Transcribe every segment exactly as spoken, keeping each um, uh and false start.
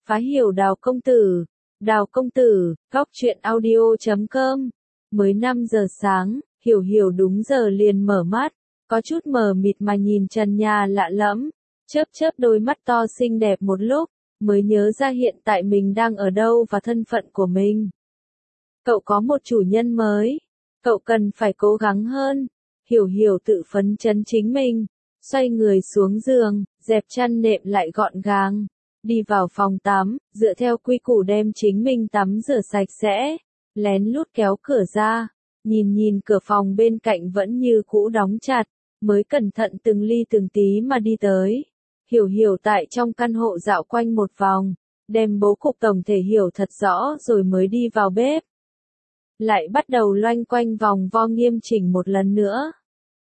Phá hiểu Đào công tử. Đào công tử, góc truyện audio chấm com. Mới năm giờ sáng, Hiểu Hiểu đúng giờ liền mở mắt, có chút mờ mịt mà nhìn trần nhà lạ lẫm, chớp chớp đôi mắt to xinh đẹp một lúc, mới nhớ ra hiện tại mình đang ở đâu và thân phận của mình. Cậu có một chủ nhân mới, cậu cần phải cố gắng hơn. Hiểu Hiểu tự phấn chấn chính mình, xoay người xuống giường, dẹp chăn nệm lại gọn gàng, đi vào phòng tắm, dựa theo quy củ đem chính mình tắm rửa sạch sẽ, lén lút kéo cửa ra, nhìn nhìn cửa phòng bên cạnh vẫn như cũ đóng chặt, mới cẩn thận từng ly từng tí mà đi tới. Hiểu Hiểu tại trong căn hộ dạo quanh một vòng, đem bố cục tổng thể hiểu thật rõ rồi mới đi vào bếp. Lại bắt đầu loanh quanh vòng vo nghiêm chỉnh một lần nữa.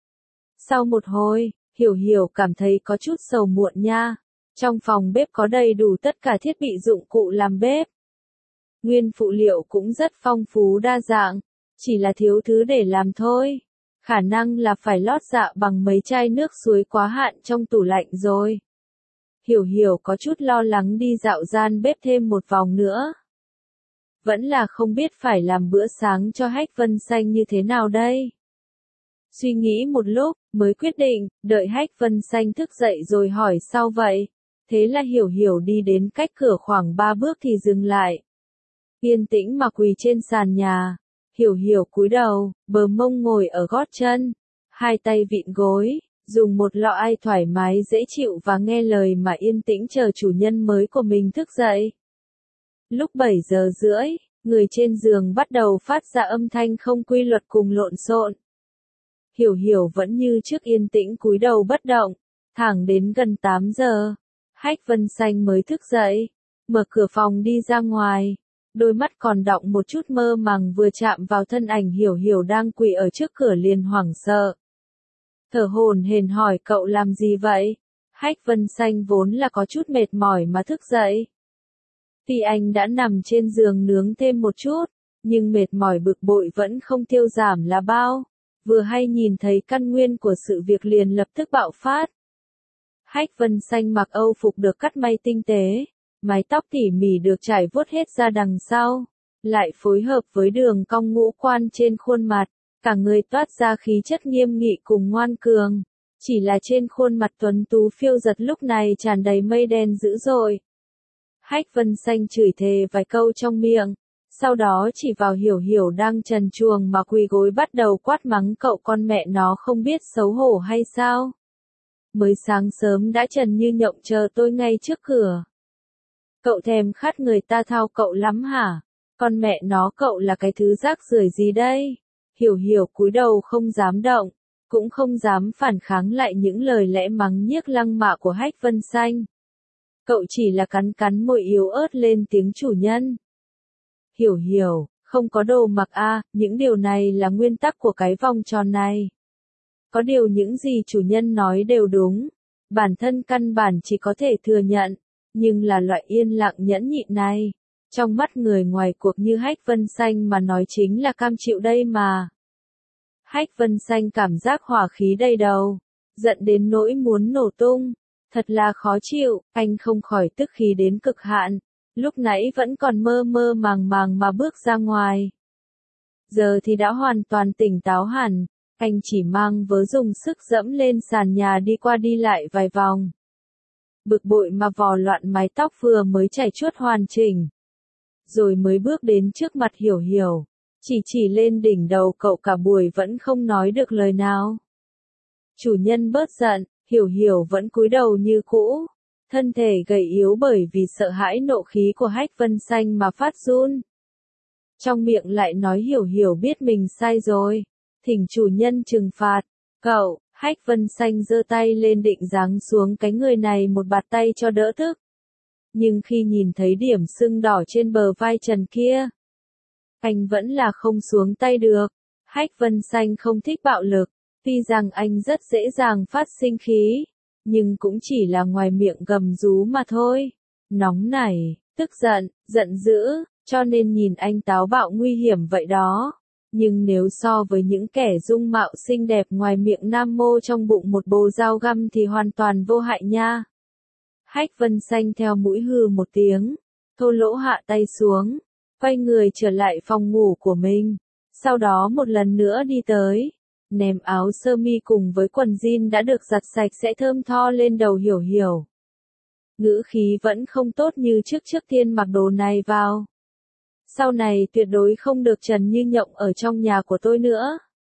Sau một hồi, Hiểu Hiểu cảm thấy có chút sầu muộn nha. Trong phòng bếp có đầy đủ tất cả thiết bị dụng cụ làm bếp. Nguyên phụ liệu cũng rất phong phú đa dạng, chỉ là thiếu thứ để làm thôi. Khả năng là phải lót dạ bằng mấy chai nước suối quá hạn trong tủ lạnh rồi. Hiểu Hiểu có chút lo lắng đi dạo gian bếp thêm một vòng nữa. Vẫn là không biết phải làm bữa sáng cho Hách Vân Xanh như thế nào đây. Suy nghĩ một lúc, mới quyết định, đợi Hách Vân Xanh thức dậy rồi hỏi sau vậy. Thế là Hiểu Hiểu đi đến cách cửa khoảng ba bước thì dừng lại. Yên tĩnh mà quỳ trên sàn nhà. Hiểu Hiểu cúi đầu, bờ mông ngồi ở gót chân, hai tay vịn gối, dùng một lọ ai thoải mái dễ chịu và nghe lời mà yên tĩnh chờ chủ nhân mới của mình thức dậy. Lúc bảy giờ rưỡi, người trên giường bắt đầu phát ra âm thanh không quy luật cùng lộn xộn. Hiểu Hiểu vẫn như trước yên tĩnh cúi đầu bất động, thẳng đến gần tám giờ, Hách Vân Xanh mới thức dậy, mở cửa phòng đi ra ngoài, đôi mắt còn đọng một chút mơ màng vừa chạm vào thân ảnh Hiểu Hiểu đang quỳ ở trước cửa liền hoảng sợ. Thở hổn hển hỏi cậu làm gì vậy? Hách Vân Xanh vốn là có chút mệt mỏi mà thức dậy. Tuy anh đã nằm trên giường nướng thêm một chút, nhưng mệt mỏi bực bội vẫn không tiêu giảm là bao. Vừa hay nhìn thấy căn nguyên của sự việc liền lập tức bạo phát. Hách Vân Xanh mặc âu phục được cắt may tinh tế, mái tóc tỉ mỉ được trải vuốt hết ra đằng sau, lại phối hợp với đường cong ngũ quan trên khuôn mặt, cả người toát ra khí chất nghiêm nghị cùng ngoan cường. Chỉ là trên khuôn mặt tuấn tú phiêu giật lúc này tràn đầy mây đen dữ dội. Hách Vân Xanh chửi thề vài câu trong miệng, sau đó chỉ vào Hiểu Hiểu đang trần truồng mà quỳ gối bắt đầu quát mắng cậu con mẹ nó không biết xấu hổ hay sao. Mới sáng sớm đã trần như nhộng chờ tôi ngay trước cửa. Cậu thèm khát người ta thao cậu lắm hả? Con mẹ nó cậu là cái thứ rác rưởi gì đây? Hiểu Hiểu cúi đầu không dám động, cũng không dám phản kháng lại những lời lẽ mắng nhiếc lăng mạ của Hách Vân Xanh. Cậu chỉ là cắn cắn môi yếu ớt lên tiếng chủ nhân. Hiểu Hiểu, không có đồ mặc a, à, những điều này là nguyên tắc của cái vòng tròn này. Có điều những gì chủ nhân nói đều đúng, bản thân căn bản chỉ có thể thừa nhận, nhưng là loại yên lặng nhẫn nhịn này, trong mắt người ngoài cuộc như Hách Vân Xanh mà nói chính là cam chịu đây mà. Hách Vân Xanh cảm giác hỏa khí đầy đầu, giận đến nỗi muốn nổ tung, thật là khó chịu, anh không khỏi tức khí đến cực hạn, lúc nãy vẫn còn mơ mơ màng màng mà bước ra ngoài. Giờ thì đã hoàn toàn tỉnh táo hẳn, anh chỉ mang vớ dùng sức dẫm lên sàn nhà đi qua đi lại vài vòng. Bực bội mà vò loạn mái tóc vừa mới chảy chuốt hoàn chỉnh. Rồi mới bước đến trước mặt Hiểu Hiểu, chỉ chỉ lên đỉnh đầu cậu cả buổi vẫn không nói được lời nào. Chủ nhân bớt giận, Hiểu Hiểu vẫn cúi đầu như cũ, thân thể gầy yếu bởi vì sợ hãi nộ khí của Hách Vân Xanh mà phát run. Trong miệng lại nói Hiểu Hiểu biết mình sai rồi, thỉnh chủ nhân trừng phạt. Cậu, Hách Vân Xanh giơ tay lên định giáng xuống cái người này một bạt tay cho đỡ tức. Nhưng khi nhìn thấy điểm sưng đỏ trên bờ vai trần kia, anh vẫn là không xuống tay được. Hách Vân Xanh không thích bạo lực, tuy rằng anh rất dễ dàng phát sinh khí, nhưng cũng chỉ là ngoài miệng gầm rú mà thôi. Nóng nảy, tức giận, giận dữ, cho nên nhìn anh táo bạo nguy hiểm vậy đó. Nhưng nếu so với những kẻ dung mạo xinh đẹp ngoài miệng nam mô trong bụng một bồ dao găm thì hoàn toàn vô hại nha. Hách Vân Xanh theo mũi hừ một tiếng, Thô Lỗ hạ tay xuống, quay người trở lại phòng ngủ của mình. Sau đó một lần nữa đi tới, ném áo sơ mi cùng với quần jean đã được giặt sạch sẽ thơm tho lên đầu Hiểu Hiểu. Ngữ khí vẫn không tốt như trước trước tiên mặc đồ này vào. Sau này tuyệt đối không được trần như nhộng ở trong nhà của tôi nữa.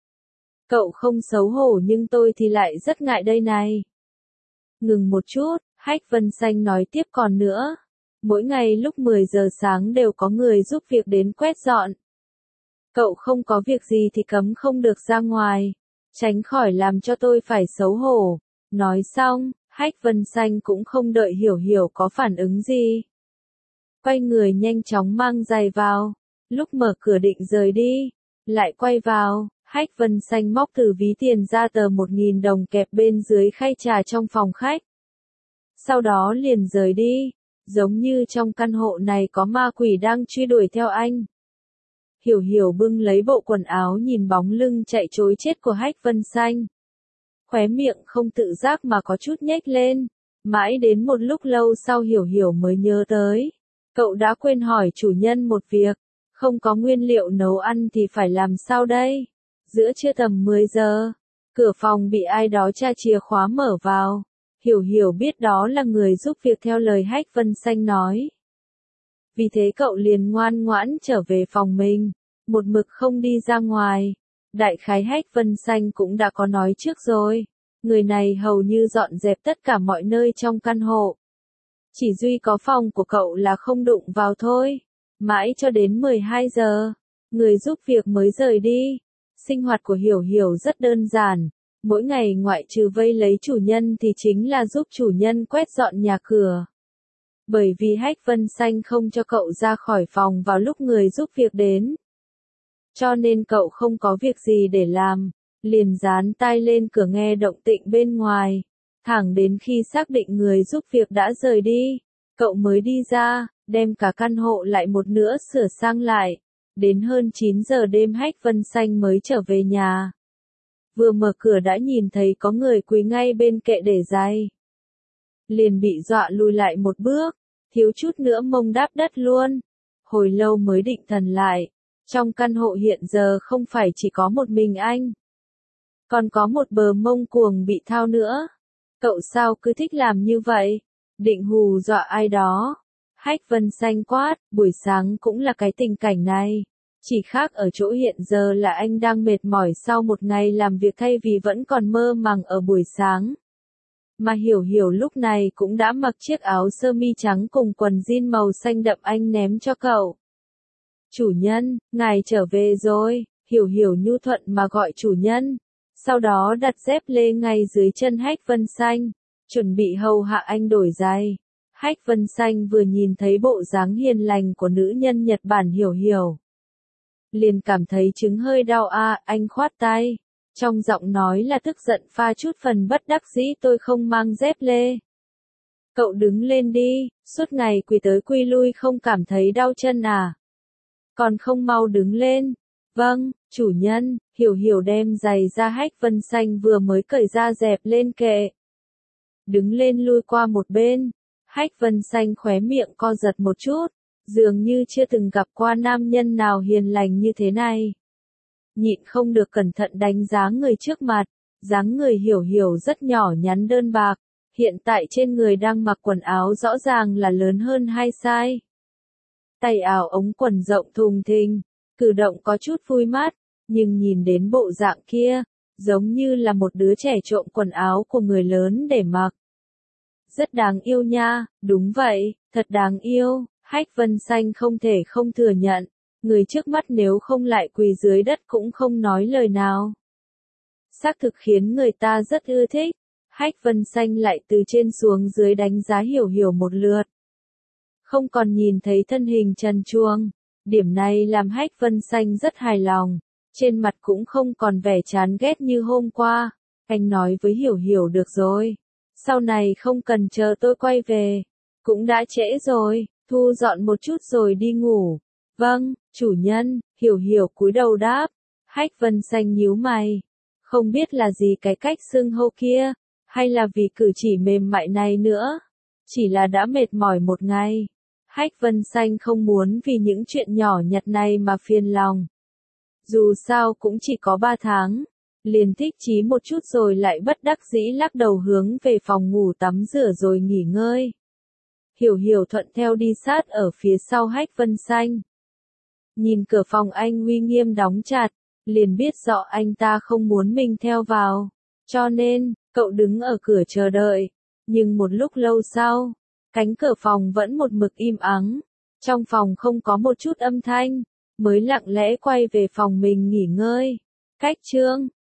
Cậu không xấu hổ nhưng tôi thì lại rất ngại đây này. Ngừng một chút, Hách Vân Xanh nói tiếp còn nữa. Mỗi ngày lúc mười giờ sáng đều có người giúp việc đến quét dọn. Cậu không có việc gì thì cấm không được ra ngoài, tránh khỏi làm cho tôi phải xấu hổ. Nói xong, Hách Vân Xanh cũng không đợi Hiểu Hiểu có phản ứng gì. Quay người nhanh chóng mang giày vào, lúc mở cửa định rời đi, lại quay vào, Hách Vân Xanh móc từ ví tiền ra tờ một nghìn đồng kẹp bên dưới khay trà trong phòng khách. Sau đó liền rời đi, giống như trong căn hộ này có ma quỷ đang truy đuổi theo anh. Hiểu Hiểu bưng lấy bộ quần áo nhìn bóng lưng chạy trối chết của Hách Vân Xanh. Khóe miệng không tự giác mà có chút nhếch lên, mãi đến một lúc lâu sau Hiểu Hiểu mới nhớ tới. Cậu đã quên hỏi chủ nhân một việc, không có nguyên liệu nấu ăn thì phải làm sao đây? Giữa trưa tầm mười giờ, cửa phòng bị ai đó tra chìa khóa mở vào. Hiểu Hiểu biết đó là người giúp việc theo lời Hách Vân Xanh nói. Vì thế cậu liền ngoan ngoãn trở về phòng mình, một mực không đi ra ngoài. Đại khái Hách Vân Xanh cũng đã có nói trước rồi, người này hầu như dọn dẹp tất cả mọi nơi trong căn hộ. Chỉ duy có phòng của cậu là không đụng vào thôi. Mãi cho đến mười hai giờ, người giúp việc mới rời đi. Sinh hoạt của Hiểu Hiểu rất đơn giản, mỗi ngày ngoại trừ vây lấy chủ nhân thì chính là giúp chủ nhân quét dọn nhà cửa. Bởi vì Hách Vân Xanh không cho cậu ra khỏi phòng vào lúc người giúp việc đến. Cho nên cậu không có việc gì để làm, liền dán tai lên cửa nghe động tĩnh bên ngoài. Thẳng đến khi xác định người giúp việc đã rời đi, cậu mới đi ra, đem cả căn hộ lại một nữa sửa sang lại. Đến hơn chín giờ đêm Hách Vân Xanh mới trở về nhà. Vừa mở cửa đã nhìn thấy có người quỳ ngay bên kệ để giày. Liền bị dọa lùi lại một bước, thiếu chút nữa mông đáp đất luôn. Hồi lâu mới định thần lại, trong căn hộ hiện giờ không phải chỉ có một mình anh. Còn có một bờ mông cuồng bị thao nữa. Cậu sao cứ thích làm như vậy? Định hù dọa ai đó? Hách Vân Xanh quát, buổi sáng cũng là cái tình cảnh này. Chỉ khác ở chỗ hiện giờ là anh đang mệt mỏi sau một ngày làm việc thay vì vẫn còn mơ màng ở buổi sáng. Mà Hiểu Hiểu lúc này cũng đã mặc chiếc áo sơ mi trắng cùng quần jean màu xanh đậm anh ném cho cậu. Chủ nhân, ngài trở về rồi, Hiểu Hiểu nhu thuận mà gọi chủ nhân. Sau đó đặt dép lê ngay dưới chân Hách Vân Xanh, chuẩn bị hầu hạ anh đổi giày. Hách Vân Xanh vừa nhìn thấy bộ dáng hiền lành của nữ nhân Nhật Bản Hiểu Hiểu, liền cảm thấy trứng hơi đau a, à, anh khoát tay. Trong giọng nói là tức giận pha chút phần bất đắc dĩ, tôi không mang dép lê. Cậu đứng lên đi, suốt ngày quỳ tới quỳ lui không cảm thấy đau chân à? Còn không mau đứng lên. Vâng, chủ nhân. Hiểu Hiểu đem giày ra. Hách Vân Xanh vừa mới cởi ra dẹp lên kệ. Đứng lên lui qua một bên. Hách Vân Xanh khóe miệng co giật một chút, dường như chưa từng gặp qua nam nhân nào hiền lành như thế này. Nhịn không được cẩn thận đánh giá người trước mặt, dáng người Hiểu Hiểu rất nhỏ nhắn đơn bạc, hiện tại trên người đang mặc quần áo rõ ràng là lớn hơn hai size. Tay áo ống quần rộng thùng thình, cử động có chút vui mắt, nhưng nhìn đến bộ dạng kia, giống như là một đứa trẻ trộm quần áo của người lớn để mặc. Rất đáng yêu nha, đúng vậy, thật đáng yêu. Hách Vân Xanh không thể không thừa nhận, người trước mắt nếu không lại quỳ dưới đất cũng không nói lời nào. Xác thực khiến người ta rất ưa thích. Hách Vân Xanh lại từ trên xuống dưới đánh giá Hiểu Hiểu một lượt. Không còn nhìn thấy thân hình trần truồng, điểm này làm Hách Vân Xanh rất hài lòng, trên mặt cũng không còn vẻ chán ghét như hôm qua. Anh nói với Hiểu Hiểu được rồi, sau này không cần chờ tôi quay về, cũng đã trễ rồi. Thu dọn một chút rồi đi ngủ. Vâng, chủ nhân. Hiểu Hiểu cúi đầu đáp. Hách Vân Xanh nhíu mày. Không biết là gì cái cách xưng hô kia, hay là vì cử chỉ mềm mại này nữa. Chỉ là đã mệt mỏi một ngày. Hách Vân Xanh không muốn vì những chuyện nhỏ nhặt này mà phiền lòng. Dù sao cũng chỉ có ba tháng, liền thích chí một chút rồi lại bất đắc dĩ lắc đầu hướng về phòng ngủ tắm rửa rồi nghỉ ngơi. Hiểu Hiểu thuận theo đi sát ở phía sau Hách Vân Xanh. Nhìn cửa phòng anh uy nghiêm đóng chặt, liền biết rõ anh ta không muốn mình theo vào. Cho nên, cậu đứng ở cửa chờ đợi. Nhưng một lúc lâu sau, cánh cửa phòng vẫn một mực im ắng. Trong phòng không có một chút âm thanh, mới lặng lẽ quay về phòng mình nghỉ ngơi. Cách chương